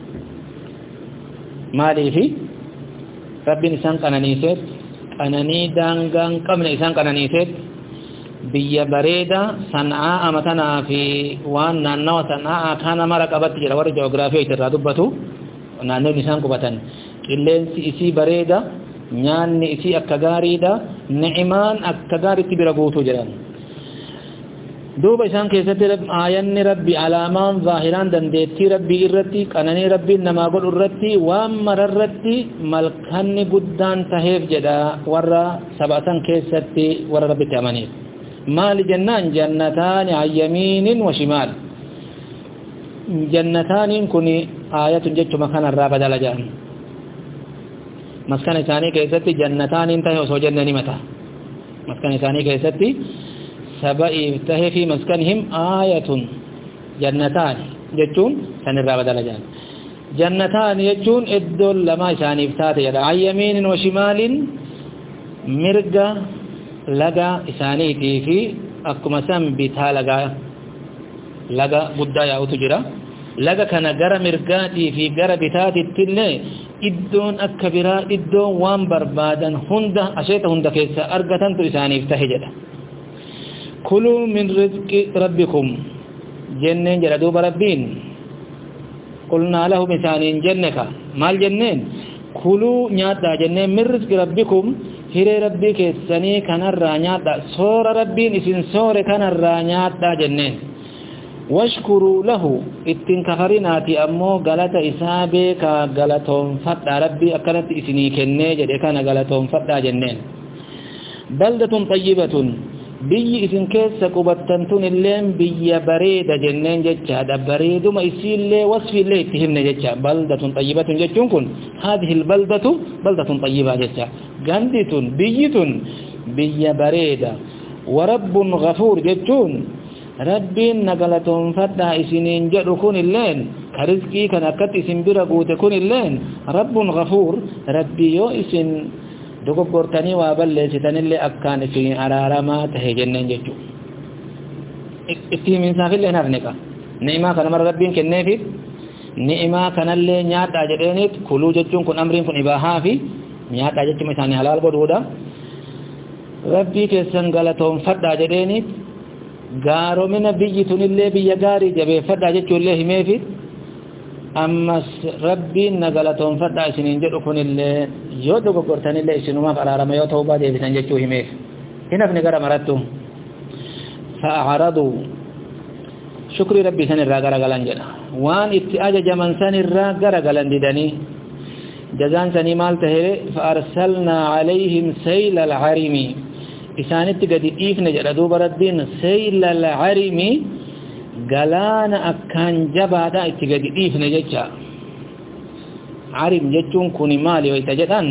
maaliifi rabbiin isaan qananiiseet qananii daangaan qabne isaan qananiiseet biyya bareeda san'aa amatanaa fi waan naannawa san'aa kana mara qabatti jedha warri ji'oogiraafii irraa dubbatu naannoon isaan qubatan qilleensi isii bareeda nyaanni isii akka gaariidha ni'imaan akka gaariitti bira guutuu jedhan duuba isaan keessatti aayanni rabbi alaamaan zaahiraan dandeettii rabbii irratti qananii rabbiin namaa godhu irratti waan mararratti malkanni guddaan taheef jedha warra sabatan keessatti warra rabbitti amaniif maali jennaan jannataani an yamiinin wa shimaal jannataaniin kun aayatun jechuma kanarraa badala jedhan maskana isaanii keessatti jannataaniin tahe osoo jenne ni mata maskana isaanii keessatti saba'iif tahe fi maskanihim aayatun jannataani jechuun sanirraa badala jedhan jannataani jechuun iddoon lama isaaniif taate jedha an yamiinin wa shimaalin mirga laga isaaniitii fi akkuma san bitaa laga guddaa yaa'utu jira laga kana gara mirgaatii fi gara bitaatittillee iddoon akka biraa iddoon waan barbaadan hunda asheeta hunda keessa argatantu isaaniif tahe jedha كلوا من رزق ربكم جنين جلدوا بربين قلنا له مثالين جنك مال جنين كلوا نيادا جنين من رزق ربكم هيري ربي كيساني كان الرانيادا صور ربين اسن صور كان الرانيادا جنين واشكروا له اتن كفرناتي امو غلطة إسابك غلطهم فتا ربي أكرت اسني كني جدي كان غلطهم فتا جنين بلدة طيبة بي اسن كيس قبطنتون اللين بي بريد جنين جتشا دا بريد ما يسيل لي وصف اللي اتهم جتشا بلدة طيبة جتشون كن هذه البلدة بلدة طيبة جتشا غندة بيتون بي بريد ورب غفور جتشون ربين نقلتهم فتا اسنين جدو كن اللين كرزقي كان اكت اسن برقوت كن اللين رب غفور ربي يو اسن دوغورتاني وابلسيتان اللي اكان في ارارما تهجنن جچو اتيمين سافل نافنكا نعما كان مر ربين كنيفي نعما كان اللي نياتا جدينيت كلو جچون كن امرين كن اباها في نياتا جچ مثاني حلال غدودا ربي كسن غلطهم فدا جدينيت غارو من بيتون اللي بيغاري جبه فدا جچو اللي هميفي اما ربي نغلطهم فدا سنين جدو كن اللي يودو غورتان اللي سنما قرارما يو توبه دي بتان جچو هميف هنا بنغرا مرتو فاعرضوا شكر ربي سن الراغرا غلان جنا وان اتاج جمن سن الراغرا غلان ديدني جزان سني مال تهره فارسلنا عليهم سيل العرم اسانت قد ايفن جدو بردين سيل العرم غلان اكان جبادا اتقد ايفن جچا عرم جچون كوني مالي ويتجدان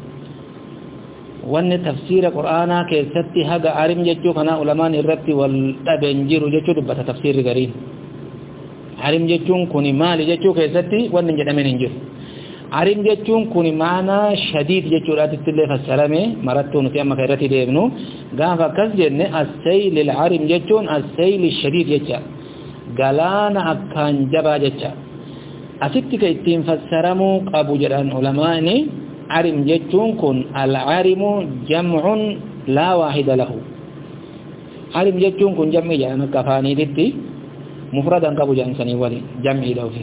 وان تفسير قرآن كيستي هذا عرم جچو كنا علماء الربط والتبنجير جچو دبتا تفسير غرين عرم جچون كوني مالي جچو كيستي وان جدامين انجر عرم جچون كوني معنا شديد جچو راتت اللي فالسلامي مرتون في اما خيرتي ديبنو غافا كسجن السيل العرم جچون السيل الشديد جچا غلانا اكان جبا جچا أسيتك إتين فسرمو قابو جران علماءني عرم جتون كن العرم جمع لا واحد له عرم جتون كن جمع جانا كفاني دتي مفردا قابو جان سني ولي جمع له فيه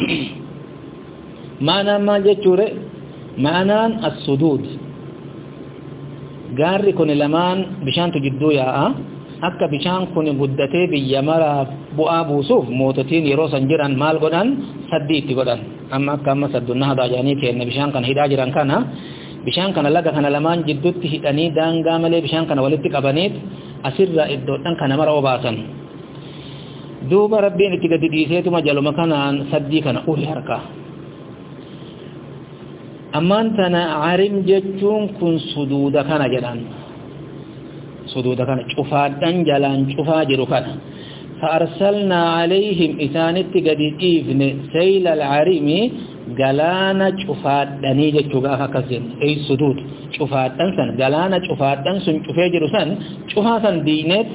معنى ما جتور معنى السدود غاري كن لمان بشان تجدو يا akka bishaan kun guddatee biyya mara bu'aa buusuuf moototiin yeroo san jiran maal godhan saddii itti godhan amma akka amma saddunna hadaa jaanii kenne bishaan kana hidhaa jiran kana bishaan kana laga kana lamaan jidduutti hidhanii daangaa malee bishaan kana walitti qabaniit asirra iddoodhan kana mara obaasan duuba rabbiin itti gadi dhiiseetuma jaluma kanaan saddii kana uri harka ammaan tana arim jechuun kun suduuda kana jedhan صدود كان شفادن جلان شفا جرو كان فأرسلنا عليهم إسانت قد إذن سيل العرم جلانا شفادني جتشوغاها كسين أي صدود شفادن سن جلانا شفادن سن شفا جرو سن شفا سن دينت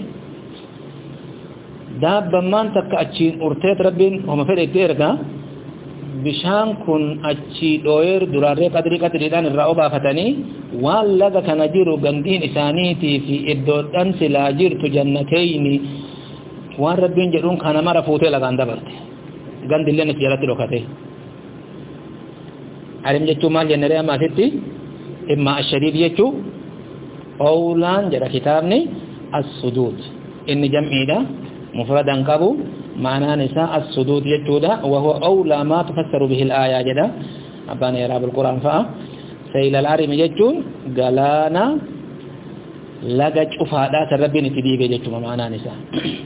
داب بمان تكا أتشين أرتيت ربين وما فر إتيركا bishaan kun achi dhoyer durarree qadriidhaan irraa obaafatanii waan laga kana jiru gandiin isaaniitii fi iddoodhan silaa jirtu jannatayni waan rabbiin jedhuun kana mara fuutee lagaan dabarte gandilleen itti jalatti dhokate arim jechuu maal jennee amma asitti imma ashadiid jechuu awlaan jedha kitaabni as-sudud inni jam'iidha mufradan qabu معنى نساء السدود يجودا وهو أولى ما تفسر به الآية جدا أباني يرى بالقرآن فأه سيل العرم يجون قلانا لقج أفادات الربين تديق يجون معنى نساء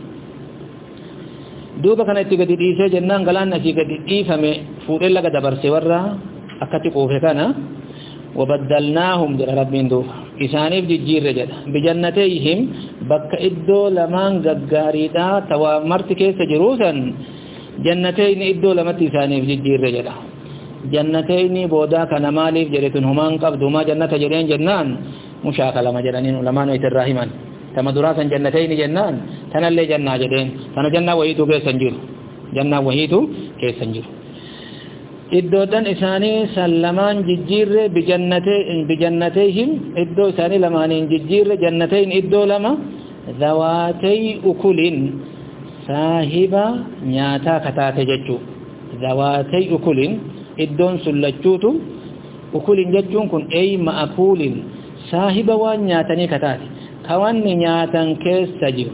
دوبا كان اتقاد إيسا جنان قلان اتقاد إيفا فوري لقد برسي ورا أكتقوا في كان وبدلناهم در ربين دوفا إسانيف جيجير رجل بجنتيهم بك إدو لمان غغاريدا توا مرتكي سجروسا جنتين إدو لمت إسانيف جيجير رجل جنتين بودا كنماليف جريتن همان قبض ما جنة جرين جنان مشاكلة ما جرانين لمان ويتراهمان تما دراسا جنتين جنان تنالي جنة جرين تنا جنة وهيتو كيسنجر جنة وهيتو كيسنجر iddoodhan isaanii sallamaan jijjiirre bijannatayhim iddoo isaanii lamaaniin jijjiirre jannatain iddoo lama ذواتي أكل صاحب نياتا كتات جتشو ذواتي أكل إدون سلجوت أكل جتشون كن أي مأكول صاحب وان نياتني كتات كوان نياتا كيس سجير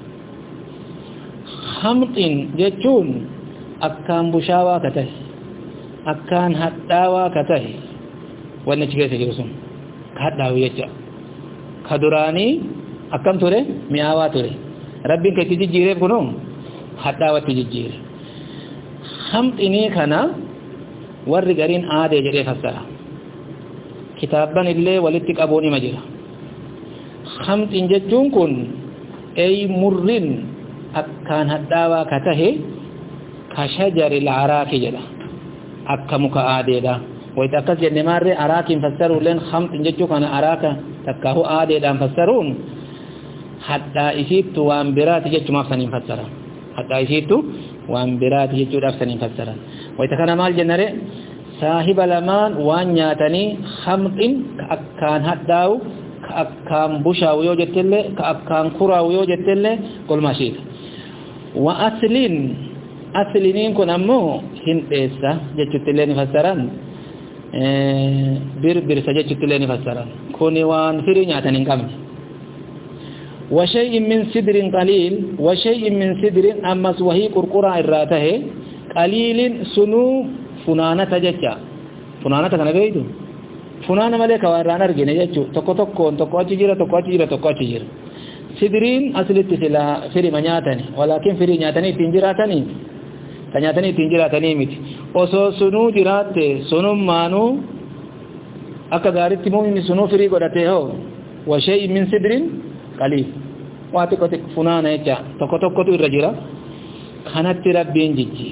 خمط جتشون أكان بشاوا كته أكان حداوا كته ونجي سجير سن حداوا يجا كدراني أكم توري مياوا توري ربين كتيجي جيره كنوم حداوا تيجي جيره خمط إني كنا ورقرين آده جري فسرا كتابا اللي ولدتك أبوني مجرى خمط إنجتون كن أي مرين أكان حداوا كته كشجر العراك جدا أكمك آده دا ويتأكد جنمار عراك فسروا لين خمط إنجتون كان عراك تكاهو آده دا فسرون حتى إسيت وانبرات جتو مفسنين فسرا حتى إسيت وانبرات جتو دفسنين فسرا ويتكنا مال جنري صاحب لمان وانياتني خمط كأكان حداو كأكان بشاو يوجد اللي كأكان كراو يوجد اللي كل ما شيء وأصلين أصلين كن أمو هندسة جتو تلين فسرا بر سجتو تلين فسرا كوني وان فرين ياتنين كامل وشيء من سدر قليل وشيء من سدر أمس وهي قرقرة الراته قليل سنو فنانة تججا فنانة كان بيدو فنانة ملك ورانا رجينا جتشو تكو تكو أتجيرا سدرين أصلت سلا فري منياتني ولكن فري نياتني تنجراتني تنياتني تنجراتني ميت وسو سنو جرات سنو مانو أكا غارت مؤمن سنو فري قدته هو وشيء من سدر قليل واتي كتك فنانة جا تكو تكو الرجيرا كانت ربين جيجير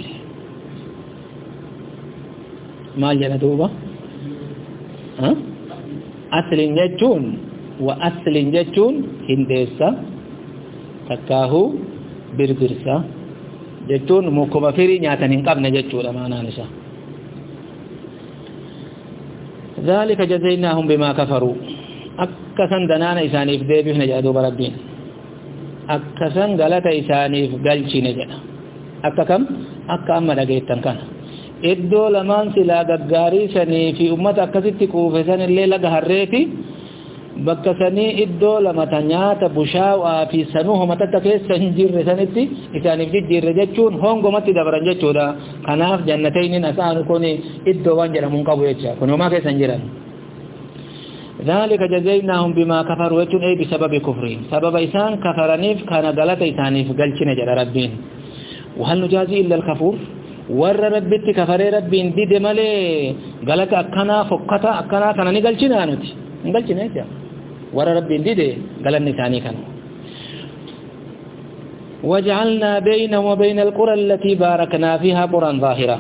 ما جانا دوبا أصل جتون وأصل جتون هندسة تكاهو بربرسة جتون مكوما فيري نياتن انقبنا جتون أمانا نشا ذلك جزيناهم بما كفروا أكسن دنانا إساني فديبه نجادو بربين أكسن غلط إساني فقلشي نجانا أككم أكام مدقيتن كان iddoo lamaan silaa gaggaarii sanii fi ummata akkasitti kuufesan illee laga harreeti bakka sanii iddoo lamata nyaata bushaawaa fi sanuu homatata keessa hin jirre sanitti isaaniif jijjiirre jechuun hongomatti dabaran jechuudha kanaaf jannataynin asaanu kun iddoo waan jedhamuun qabu jecha kun homaa keessa hin jiran ذلك جزيناهم بما كفروا يتون أي بسبب كفرهم سبب إسان كفرانيف كان غلط إسانيف قلشنا جل ربين وهل نجازي إلا الكفور ور ربتي كفر ربين دي دمالي غلط أكنا فقطة أكنا كان نقلشنا نوتي نقلشنا يتيا ور ربين دي غلط نساني كان وجعلنا بينهم وبين القرى التي باركنا فيها قرى ظاهرة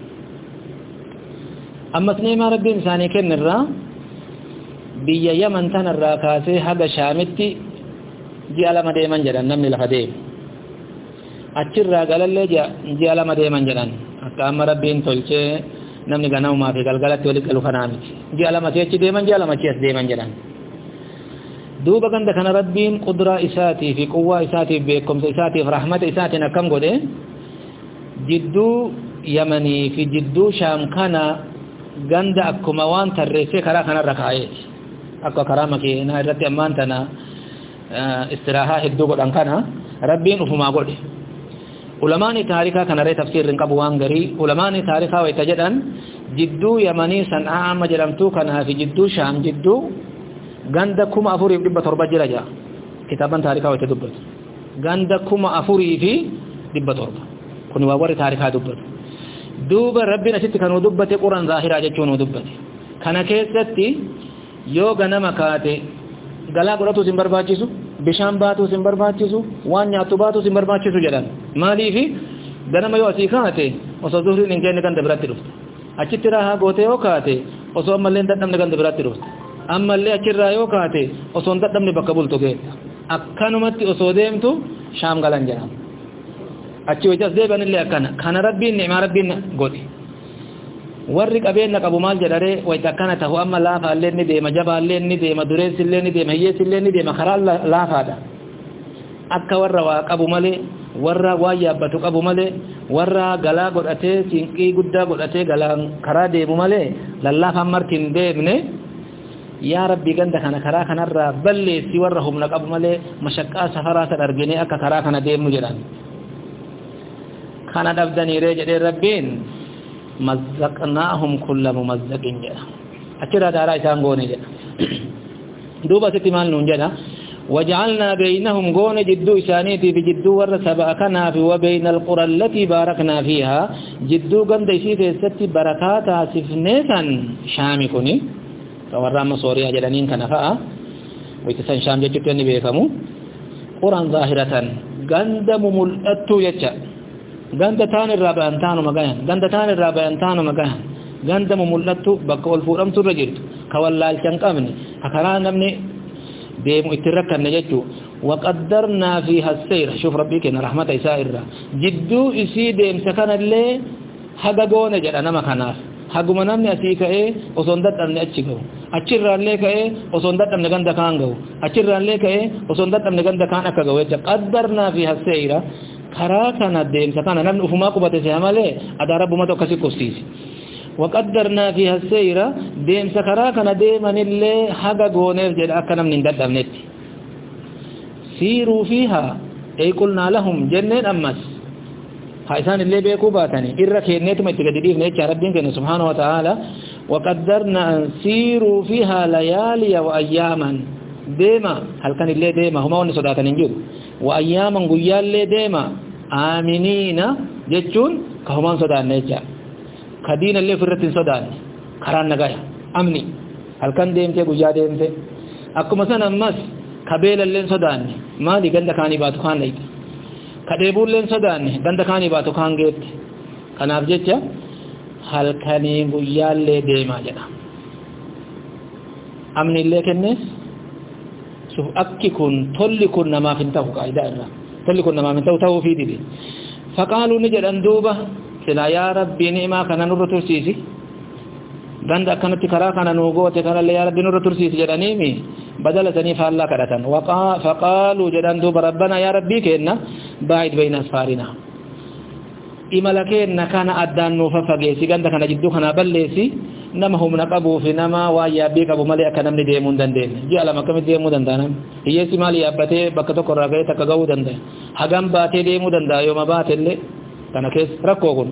أما سنيما ربين ساني كن الرّا biyya yaman tanarraa kaasee haga shaamitti ji'a lama deeman jedhan namni lafa deemu achirraa galallee ji'a lama deeman jedhan akka amma rabbiin tolchee namni ganamumaa fi galgalatti walitti galu kanaa miti ji'a lama achi deeman ji'a lama achi as deeman jedhan duuba ganda kana rabbiin qudraa isaatii fi quwwaa isaatii fi beekumsa isaatii fi rahmata isaatiin akkam godhe jidduu yamanii fi jidduu shaam kana ganda akkuma waan tarreessee karaa kanarra kaa'eeti akka karaa makiinaa irratti ammaan tana istiraahaa hedduu godhan kana rabbiin ufumaa godhe ulamaani taarikaa kanarree tafsiirri qabu waan garii ulamaani taarikaa wayta jedhan jidduu yamanii san'aa amma jedhamtuu kanaa fi jidduu shaam jidduu ganda 4,700 jira jaa kitaaban taarikaa wayta dubbatu ganda 4,700 kun waa warri taarikaa dubbatu duuba rabbiin asitti kanuu dubbate quran zaahiraa jechuun dubbate kana keessatti yoo ganama kaate galaa godhatu sin barbaachisu bishaan baatu sin barbaachisu waan nyaatu baatu sin barbaachisu jedhan maaliif ganama yoo asii kaate osoo zuhriin hin kenne ganda biratti dhufte achitti raahaa goote yoo kaate osoo ammallee hin dadhabne ganda biratti dhufte ammallee achirraa yoo kaate osoo hin dadhabne bakka bultu geessa akkanumatti osoo deemtu shaam galan jedhama achi wajjas deebanillee akkana kana rabbiin ni'maa rabbiin godhe warri qabeenya qabu maal jedhare wayta akkana tahu amma laafaallee ni deema jabaallee ni deema dureessillee ni deema hiyyeessillee ni deema karaa laafaadha akka warra waa qabu malee warra waa yaabbatu qabu malee warra galaa godhatee cinqii guddaa godhatee galaan karaa deemu malee lallaafaan martiin deemne yaa rabbii ganda kana karaa kanarraa balleessi warra humna qabu malee mashaqqaa safaraa san arginee akka karaa kana deemnu jedhan kana dhabdanii ree jedhee rabbiin mazzaqnaahum kulla mumazzaqin jedha achirraa daaraa isaan goone jedha duuba sitti maal nuun jedha وجعلنا بينهم غون جدو إسانيتي في جدو ورسبأكنا في وبين القرى التي باركنا فيها جدو قند إسيتي ستي بركاتا سفنيسا شامي كوني فورام صوريا جلانين كنفاء ويتسان شام جتتني بيكمو قرآن ظاهرة قند مملأتو يتشا قند تان الرابعان تانو مقايا قند تان الرابعان تانو مقايا قند مملأتو بقى والفورم ترجلت كوالال كنقامني هكرا نمني ديم اتركن نجتو وقدرنا فيها السير شوف ربك ان رحمه يسائر جدو اسي ديم سكن اللي حققون جد انا مكناف حقما نمني اسيك وصندت ان اچيغو اچيران لك وصندت ان غند كانغو اچيران لك وصندت ان غند كان اكغو قدرنا فيها السير كراكنا ديم سكن نن افما قبته سيامله ادار ربما تو كسي كوسيس وقدرنا فيها السير ديم سكرا كان ديما اللي حقا غونير جد اكنا من ددمنت سيروا فيها اي قلنا لهم جنين امس هايسان اللي بيكو باتني الركينيت ما تقديف نيت ربين كن سبحانه وتعالى وقدرنا سيروا فيها ليالي واياما ديما هل كان اللي ديما هما ون صداتن نجو واياما غيال اللي ديما امنين جچون كهمان صدان نيچا كدين اللي فرتين صدان قران نغايا امني هل كان ديمته غيا ديمته اكو مثلا مس كبيل اللي صدان ما دي گند كاني باتو خان لي كديبول اللي صدان گند كاني باتو خان گيت كناف جچا هل كان غيا اللي ديما جدا امني اللي كنس شوف اكي كن تولي كن ما فنتو قاعده تولي كن ما فنتو تو في دي فقالوا نجد اندوبه سلا يا ربي نعما كان نور ترسيسي غند كانت كرا كان نوغوت كان يا ربي نور ترسيسي جدانيمي بدل ثاني فالله كدتن فقالوا جدان دوب ربنا يا ربي كنا باعد بين اسفارنا إملكين كان أدان نوففقيسي غند كان جدو كان بلسي نما هم نقبوا في نما ويا بيك ابو ملي كان من ديمون دندن جي على مكم ديمون دندان هي سمالي ابته بكتو قراغه تكغو دند حغم باتي ديمون دند يوم باتل كان كيس ركوغون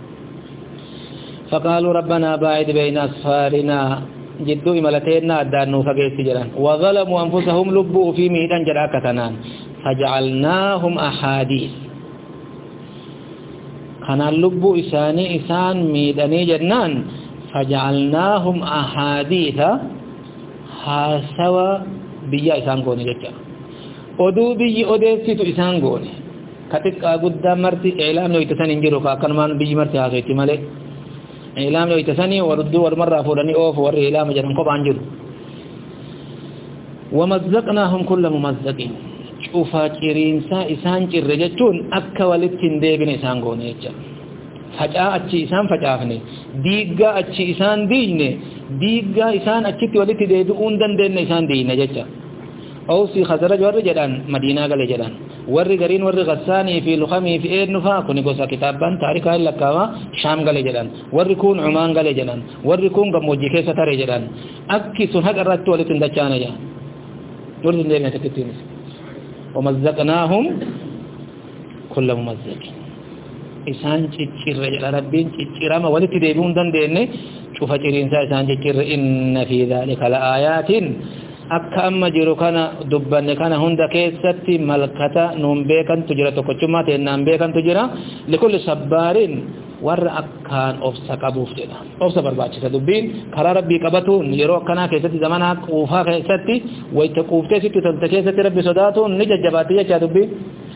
فقالوا ربنا باعد بين اسفارنا جدو إملكين أدان نوففقيسي جران وظلموا انفسهم لبوا في ميدان جراكتنان فجعلناهم احاديث كان اللب إسان ميداني جنان فجعلناهم أحاديث حاسوا بيا إسان قوني جدا ودو بي أدسيتو إسان قوني كتك قدام مرتي إعلام لو يتسان انجروا كأكرمان بي مرتي آخيتي مالي إعلام لو يتساني وردو والمرة فوراني أوف ور إعلام جنان قب عنجر ومزقناهم كل ممزقين شوفا جرينسا إسان جرجتون أكا ولتين ديبن إسان قوني جدا فجأة أتشي إسان فجأفني ديقا أتشي إسان ديني ديقا إسان أتشي ولتي ديبئون دين إسان ديني جدا أوسي خزرج ور جدان مدينة غل جدان ور غرين ور غساني في لخمي في ايد نفا كوني غوسا كتابان تاريخ لكاوا شام غل جدان ور كون عمان غل جدان ور كون غموجي كيسا تاري جدان أكي سنحق الرات ولتين دچانا جا ورد دينا تكتين ومزقناهم كل ممزق إسان تشير رجل ربين تشيرما ولتي ديبون دنديني شوف تشيرين إسان تشير إن في ذلك لآيات akka amma jiru kana dubbanne kana hunda keessatti malkata nuun beekantu jira tokkochummaa teennaan beekantu jira likulli sabbaarin warra akkaan obsa qabuuf jedha obsa barbaachisa dubbiin karaa rabbii qabatuun yeroo akkanaa keessatti zamanaa quufaa keessatti wayita quuftee sitti tolta keessatti rabbi sodaatuun ni jajjabaatti jechaa dubbiin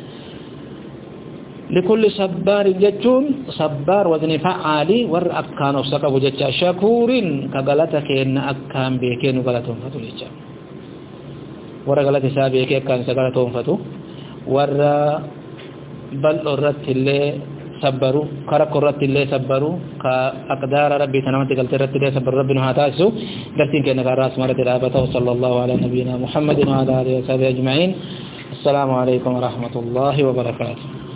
likulli sabbaarin jechuun sabbaar wazni fa'aali warra akkaan obsa qabu jecha shakuurin ka galata keenna akkaan beekee nu galatoonfatu jecha warra galata isaa beekee akkaan isa galatoonfatu warra bal'oo irratti illee sabbaru karakko irratti illee sabbaru ka aqdaara rabbii tanamatti galtee irratti illee sabbaru rabbi nu haa taasisu darsiin keenya kaarraa asumarratti dhaabata sallallahu ala nabiyyina muhammadin wa ala alihi wa sahbihi ajma'iin السلام عليكم ورحمة الله وبركاته.